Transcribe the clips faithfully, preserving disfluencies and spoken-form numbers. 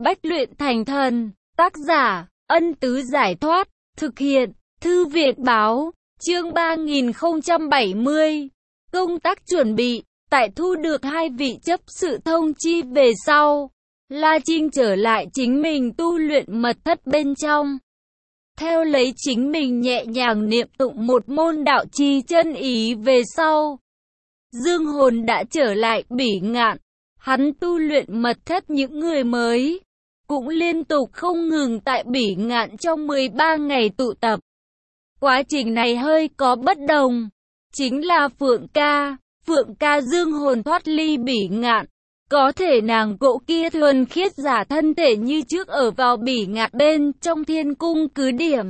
Bách luyện thành thần, tác giả, Ân Tứ Giải Thoát, thực hiện, Thư viện Báo, chương ba nghìn không trăm bảy mươi. Công tác chuẩn bị, tại thu được hai vị chấp sự thông chi về sau, La Trinh trở lại chính mình tu luyện mật thất bên trong. Theo lấy chính mình nhẹ nhàng niệm tụng một môn đạo chi chân ý về sau, dương hồn đã trở lại Bỉ Ngạn. Hắn tu luyện mật thất những người mới, cũng liên tục không ngừng tại Bỉ Ngạn trong mười ba ngày tụ tập. Quá trình này hơi có bất đồng, chính là Phượng Ca, Phượng Ca dương hồn thoát ly Bỉ Ngạn. Có thể nàng cỗ kia thuần khiết giả thân thể như trước ở vào Bỉ Ngạn bên trong thiên cung cứ điểm.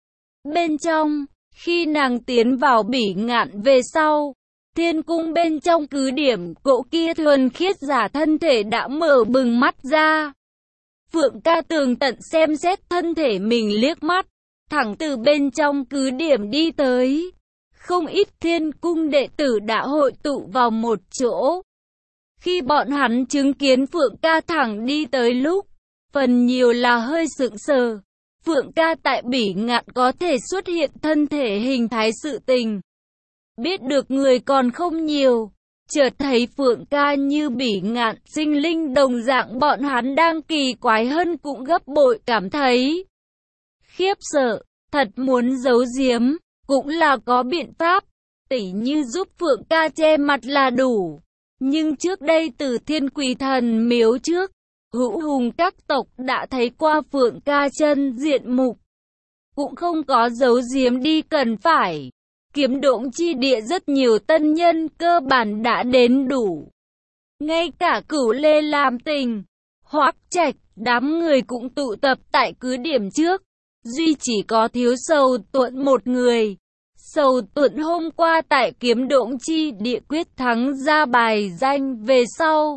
Bên trong, khi nàng tiến vào Bỉ Ngạn về sau, thiên cung bên trong cứ điểm cỗ kia thuần khiết giả thân thể đã mở bừng mắt ra. Phượng Ca tường tận xem xét thân thể mình liếc mắt, thẳng từ bên trong cứ điểm đi tới. Không ít thiên cung đệ tử đã hội tụ vào một chỗ. Khi bọn hắn chứng kiến Phượng Ca thẳng đi tới lúc, phần nhiều là hơi sững sờ. Phượng Ca tại Bỉ Ngạn có thể xuất hiện thân thể hình thái sự tình. Biết được người còn không nhiều, chợt thấy Phượng Ca như Bỉ Ngạn sinh linh đồng dạng, bọn hắn đang kỳ quái hơn cũng gấp bội cảm thấy khiếp sợ, thật muốn giấu giếm, cũng là có biện pháp, tỉ như giúp Phượng Ca che mặt là đủ. Nhưng trước đây từ Thiên Quỷ Thần miếu trước, hữu hùng các tộc đã thấy qua Phượng Ca chân diện mục, cũng không có giấu giếm đi cần phải. Kiếm Độn chi địa rất nhiều tân nhân cơ bản đã đến đủ. Ngay cả Cửu Lê làm tình, Hoắc Trạch, đám người cũng tụ tập tại cứ điểm trước. Duy chỉ có thiếu Sầu Tuận một người. Sầu Tuận hôm qua tại Kiếm Độn chi địa quyết thắng ra bài danh về sau,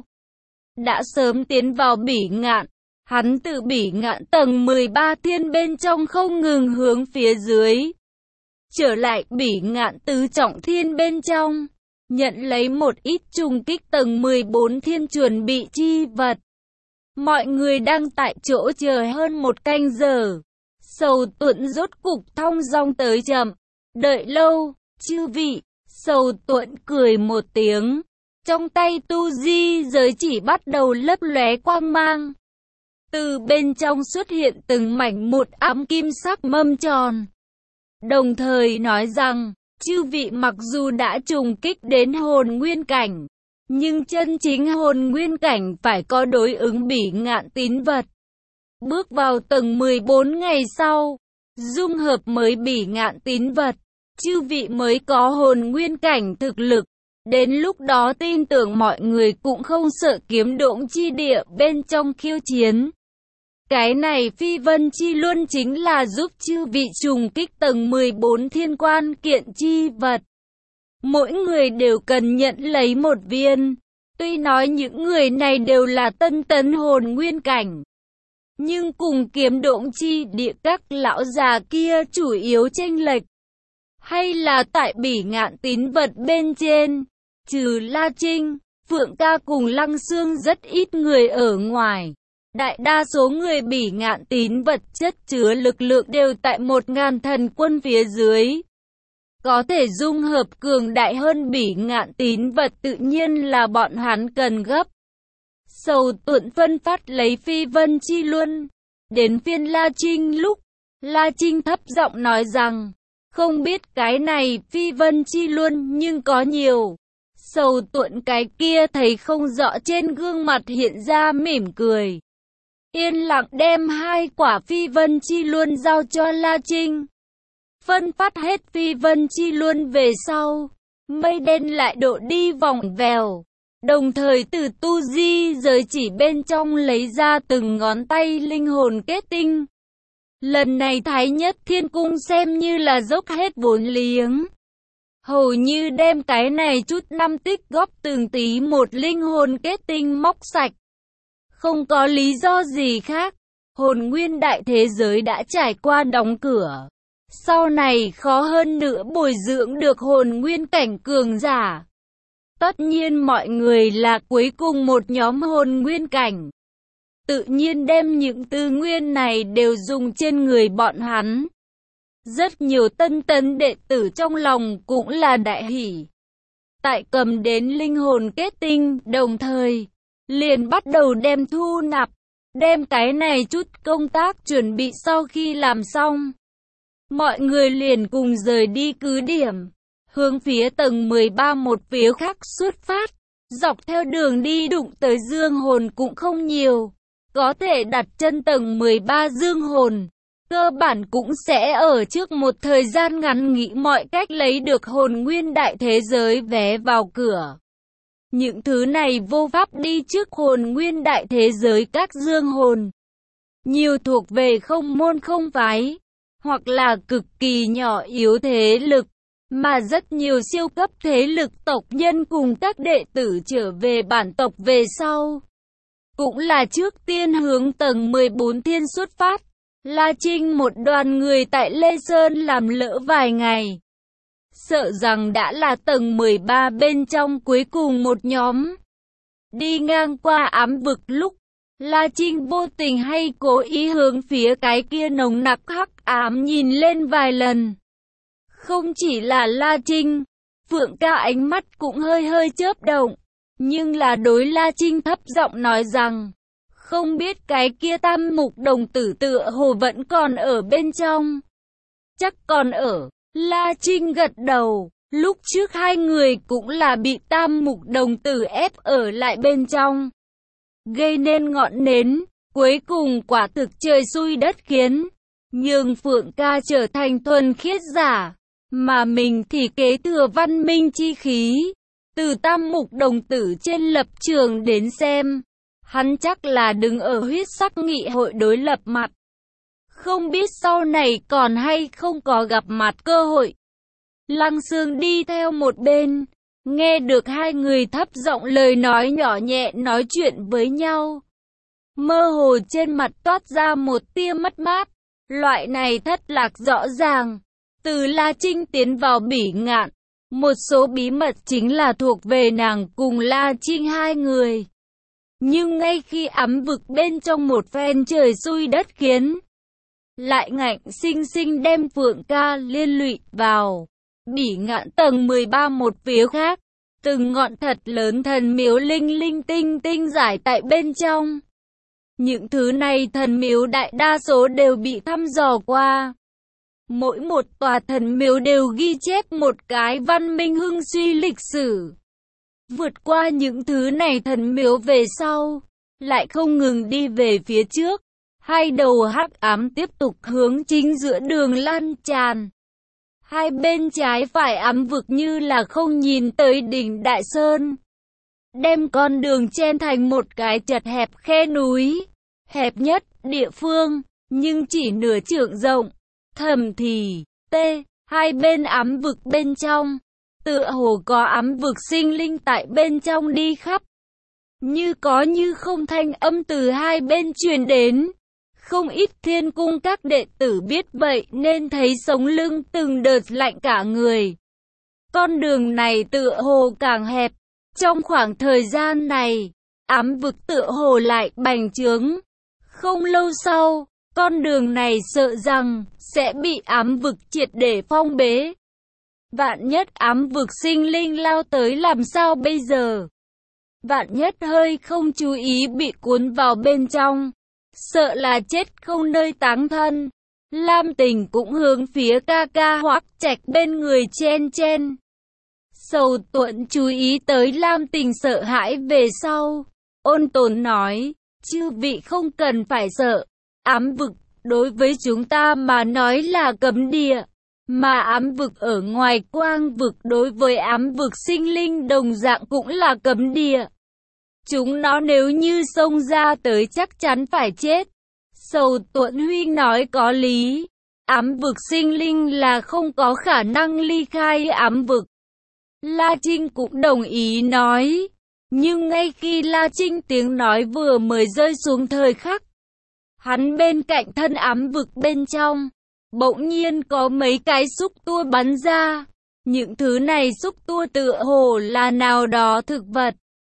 đã sớm tiến vào Bỉ Ngạn. Hắn từ Bỉ Ngạn tầng mười ba thiên bên trong không ngừng hướng phía dưới, trở lại Bỉ Ngạn tứ trọng thiên bên trong, nhận lấy một ít trùng kích tầng mười bốn thiên chuẩn bị chi vật. Mọi người đang tại chỗ chờ hơn một canh giờ. Sầu Tuận rốt cục thong dong tới chậm. Đợi lâu, chư vị. Sầu Tuận cười một tiếng. Trong tay tu di giới chỉ bắt đầu lấp lóe quang mang. Từ bên trong xuất hiện từng mảnh một ám kim sắc mâm tròn. Đồng thời nói rằng, chư vị mặc dù đã trùng kích đến hồn nguyên cảnh, nhưng chân chính hồn nguyên cảnh phải có đối ứng Bỉ Ngạn tín vật. Bước vào tầng mười bốn ngày sau, dung hợp mới Bỉ Ngạn tín vật, chư vị mới có hồn nguyên cảnh thực lực. Đến lúc đó tin tưởng mọi người cũng không sợ Kiếm Độn chi địa bên trong khiêu chiến. Cái này Phi Vân Chi Luân chính là giúp chư vị trùng kích tầng mười bốn thiên quan kiện chi vật. Mỗi người đều cần nhận lấy một viên. Tuy nói những người này đều là tân tấn hồn nguyên cảnh, nhưng cùng Kiếm Độn chi địa các lão già kia chủ yếu chênh lệch hay là tại Bỉ Ngạn tín vật bên trên. Trừ La Trinh, Phượng Ca cùng Lăng Xương rất ít người ở ngoài. Đại đa số người Bỉ Ngạn tín vật chất chứa lực lượng đều tại một ngàn thần quân phía dưới. Có thể dung hợp cường đại hơn Bỉ Ngạn tín vật tự nhiên là bọn hắn cần gấp. Sầu Tuận phân phát lấy Phi Vân Chi Luân. Đến phiên La Trinh lúc, La Trinh thấp giọng nói rằng, không biết cái này Phi Vân Chi Luân nhưng có nhiều. Sầu Tuận cái kia thấy không rõ trên gương mặt hiện ra mỉm cười. Yên lặng đem hai quả Phi Vân Chi Luân giao cho La Trinh. Phân phát hết Phi Vân Chi Luân về sau, mây đen lại độ đi vòng vèo. Đồng thời từ tu di giới chỉ bên trong lấy ra từng ngón tay linh hồn kết tinh. Lần này Thái Nhất Thiên Cung xem như là dốc hết vốn liếng, hầu như đem cái này chút năm tích góp từng tí một linh hồn kết tinh móc sạch. Không có lý do gì khác, hồn nguyên đại thế giới đã trải qua đóng cửa. Sau này khó hơn nữa bồi dưỡng được hồn nguyên cảnh cường giả. Tất nhiên mọi người là cuối cùng một nhóm hồn nguyên cảnh. tự nhiên đem những tư nguyên này đều dùng trên người bọn hắn. Rất nhiều tân tấn đệ tử trong lòng cũng là đại hỷ. Tại cầm đến linh hồn kết tinh, đồng thời, liền bắt đầu đem thu nạp, đem cái này chút công tác chuẩn bị sau khi làm xong. Mọi người liền cùng rời đi cứ điểm, hướng phía tầng mười ba một phía khác xuất phát. Dọc theo đường đi đụng tới dương hồn cũng không nhiều. Có thể đặt chân tầng mười ba dương hồn, cơ bản cũng sẽ ở trước một thời gian ngắn nghĩ mọi cách lấy được hồn nguyên đại thế giới vé vào cửa. Những thứ này vô pháp đi trước hồn nguyên đại thế giới các dương hồn. Nhiều thuộc về không môn không phái, hoặc là cực kỳ nhỏ yếu thế lực, mà rất nhiều siêu cấp thế lực tộc nhân cùng các đệ tử trở về bản tộc về sau. Cũng là trước tiên hướng tầng mười bốn thiên xuất phát. La Trinh một đoàn người tại Lê Sơn làm lỡ vài ngày. Sợ rằng đã là tầng mười ba bên trong cuối cùng một nhóm. Đi ngang qua ám vực lúc, La Trinh vô tình hay cố ý hướng phía cái kia nồng nặc hắc ám nhìn lên vài lần. Không chỉ là La Trinh, Phượng Ca ánh mắt cũng hơi hơi chớp động, nhưng là đối La Trinh thấp giọng nói rằng, không biết cái kia tam mục đồng tử tựa hồ vẫn còn ở bên trong. Chắc còn ở. La Trinh gật đầu, lúc trước hai người cũng là bị tam mục đồng tử ép ở lại bên trong, gây nên ngọn nến, cuối cùng quả thực trời xui đất khiến, nhưng Phượng Ca trở thành thuần khiết giả, mà mình thì kế thừa văn minh chi khí. Từ tam mục đồng tử trên lập trường đến xem, hắn chắc là đứng ở huyết sắc nghị hội đối lập mặt. Không biết sau này còn hay không có gặp mặt cơ hội. Lăng Sương đi theo một bên, nghe được hai người thấp giọng lời nói nhỏ nhẹ nói chuyện với nhau. Mơ hồ trên mặt toát ra một tia mất mát, loại này thất lạc rõ ràng. Từ La Trinh tiến vào Bỉ Ngạn, một số bí mật chính là thuộc về nàng cùng La Trinh hai người. Nhưng ngay khi ám vực bên trong một phen trời xui đất khiến, lại ngạnh sinh sinh đem Phượng Ca liên lụy vào Bỉ Ngạn tầng mười ba một phía khác. Từng ngọn thật lớn thần miếu linh linh tinh tinh giải tại bên trong. Những thứ này thần miếu đại đa số đều bị thăm dò qua. Mỗi một tòa thần miếu đều ghi chép một cái văn minh hưng suy lịch sử. Vượt qua những thứ này thần miếu về sau, lại không ngừng đi về phía trước. Hai đầu hắc ám tiếp tục hướng chính giữa đường lan tràn. Hai bên trái phải ám vực như là không nhìn tới đỉnh Đại Sơn. Đem con đường chen thành một cái chật hẹp khe núi. Hẹp nhất địa phương, nhưng chỉ nửa trượng rộng. Thầm thì, tê, hai bên ám vực bên trong. Tựa hồ có ám vực sinh linh tại bên trong đi khắp. Như có như không thanh âm từ hai bên truyền đến. Không ít thiên cung các đệ tử biết vậy nên thấy sống lưng từng đợt lạnh cả người. Con đường này tựa hồ càng hẹp. Trong khoảng thời gian này, ám vực tựa hồ lại bành trướng. Không lâu sau, con đường này sợ rằng sẽ bị ám vực triệt để phong bế. Vạn nhất ám vực sinh linh lao tới làm sao bây giờ? Vạn nhất hơi không chú ý bị cuốn vào bên trong, sợ là chết không nơi táng thân. Lam Tình cũng hướng phía ca ca Hoắc Trạch bên người chen chen. Sầu Tuẫn chú ý tới Lam Tình sợ hãi về sau, ôn tồn nói, chư vị không cần phải sợ, ám vực đối với chúng ta mà nói là cấm địa, mà ám vực ở ngoài quang vực đối với ám vực sinh linh đồng dạng cũng là cấm địa. Chúng nó nếu như xông ra tới chắc chắn phải chết. Sầu Tuẫn Huy nói có lý, ám vực sinh linh là không có khả năng ly khai ám vực. La Trinh cũng đồng ý nói, nhưng ngay khi La Trinh tiếng nói vừa mới rơi xuống thời khắc, hắn bên cạnh thân ám vực bên trong, bỗng nhiên có mấy cái xúc tua bắn ra. Những thứ này xúc tua tựa hồ là nào đó thực vật.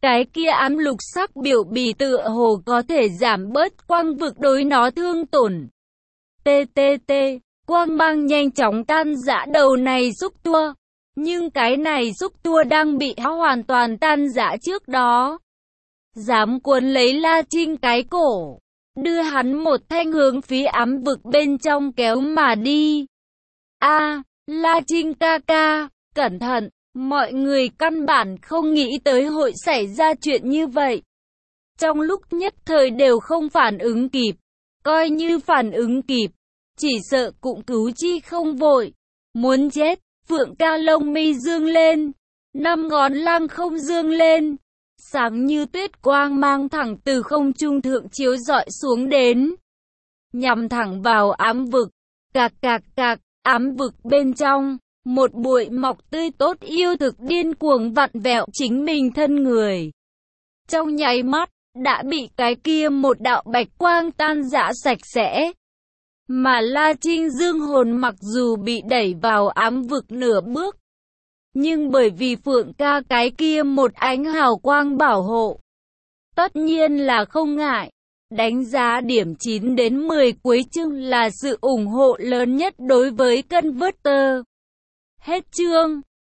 Cái kia ám lục sắc biểu bì tựa hồ có thể giảm bớt quang vực đối nó thương tổn. tê tê tê, quang mang nhanh chóng tan rã đầu này xúc tua. Nhưng cái này xúc tua đang bị hắn hoàn toàn tan rã trước đó. Dám cuốn lấy La Trinh cái cổ, đưa hắn một thanh hướng phía ám vực bên trong kéo mà đi. A, La Trinh ca ca, cẩn thận, mọi người căn bản không nghĩ tới hội xảy ra chuyện như vậy. Trong lúc nhất thời đều không phản ứng kịp, coi như phản ứng kịp, chỉ sợ cũng cứu chi không vội. Muốn chết, Phượng ca lông mi dương lên, năm ngón lăng không dương lên, sáng như tuyết quang mang thẳng từ không trung thượng chiếu rọi xuống đến, nhằm thẳng vào ám vực. Cạc cạc cạc, ám vực bên trong, một bụi mọc tươi tốt yêu thực điên cuồng vặn vẹo chính mình thân người. Trong nháy mắt, đã bị cái kia một đạo bạch quang tan rã sạch sẽ. Mà La Trinh dương hồn mặc dù bị đẩy vào ám vực nửa bước, nhưng bởi vì Phượng ca cái kia một ánh hào quang bảo hộ, tất nhiên là không ngại. Đánh giá điểm chín đến mười cuối chương là sự ủng hộ lớn nhất đối với Converter. Hết chương.